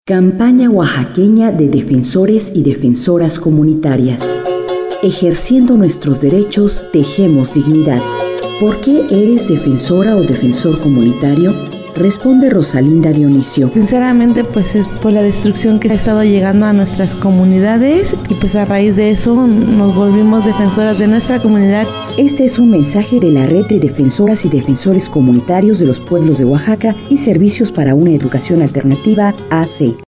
Campaña oaxaqueña de defensores y defensoras comunitarias. Ejerciendo nuestros derechos, tejemos dignidad. ¿Por qué eres defensora o defensor comunitario? Responde Rosalinda Dionisio. Sinceramente, pues es por la destrucción que ha estado llegando a nuestras comunidades y pues a raíz de eso nos volvimos defensoras de nuestra comunidad. Este es un mensaje de la Red de Defensoras y Defensores Comunitarios de los Pueblos de Oaxaca y Servicios para una Educación Alternativa, AC.